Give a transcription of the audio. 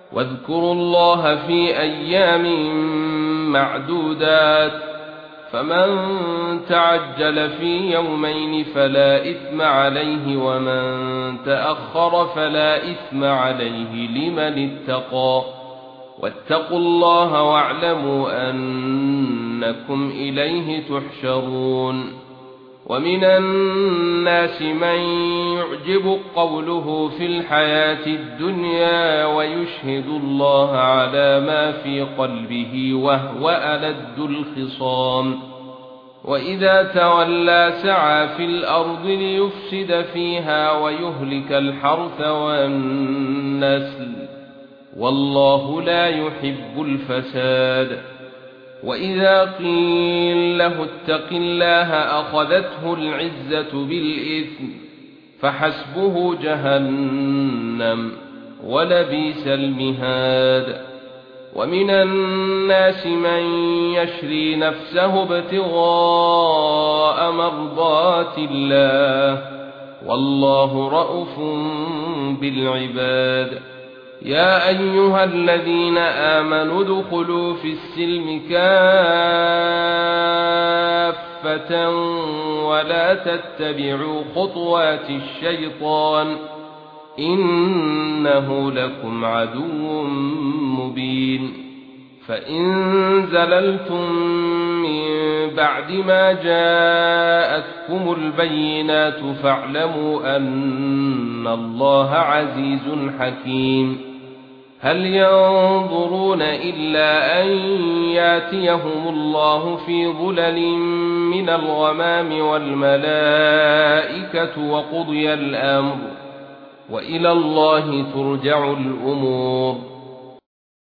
واذكروا الله في أيام معدودات فمن تعجل في يومين فلا إثم عليه ومن تأخر فلا إثم عليه لمن اتقى واتقوا الله واعلموا أنكم إليه تحشرون ومن الناس من يعجب قوله في الحياة الدنيا ويشهد الله على ما في قلبه وهو ألد الخصام وإذا تولى سعى في الأرض ليفسد فيها ويهلك الحرث والنسل والله لا يحب الفساد وإذا قيل له اتق الله أخذته العزة بالإثم فحسبه جهنم ولبئس المهاد ومن الناس من يشري نفسه ابتغاء مرضات الله والله رءوف بالعباد يا أيها الذين آمنوا ادخلوا في السلم كافة ولا تتبعوا خطوات الشيطان إنه لكم عدو مبين فإن زللتم من بعد ما جاءتكم البينات فاعلموا أن الله عزيز حكيم هل ينظرون إلا أن ياتيهم الله في ظلل من الغمام والملائكة وقضي الأمر وإلى الله ترجع الأمور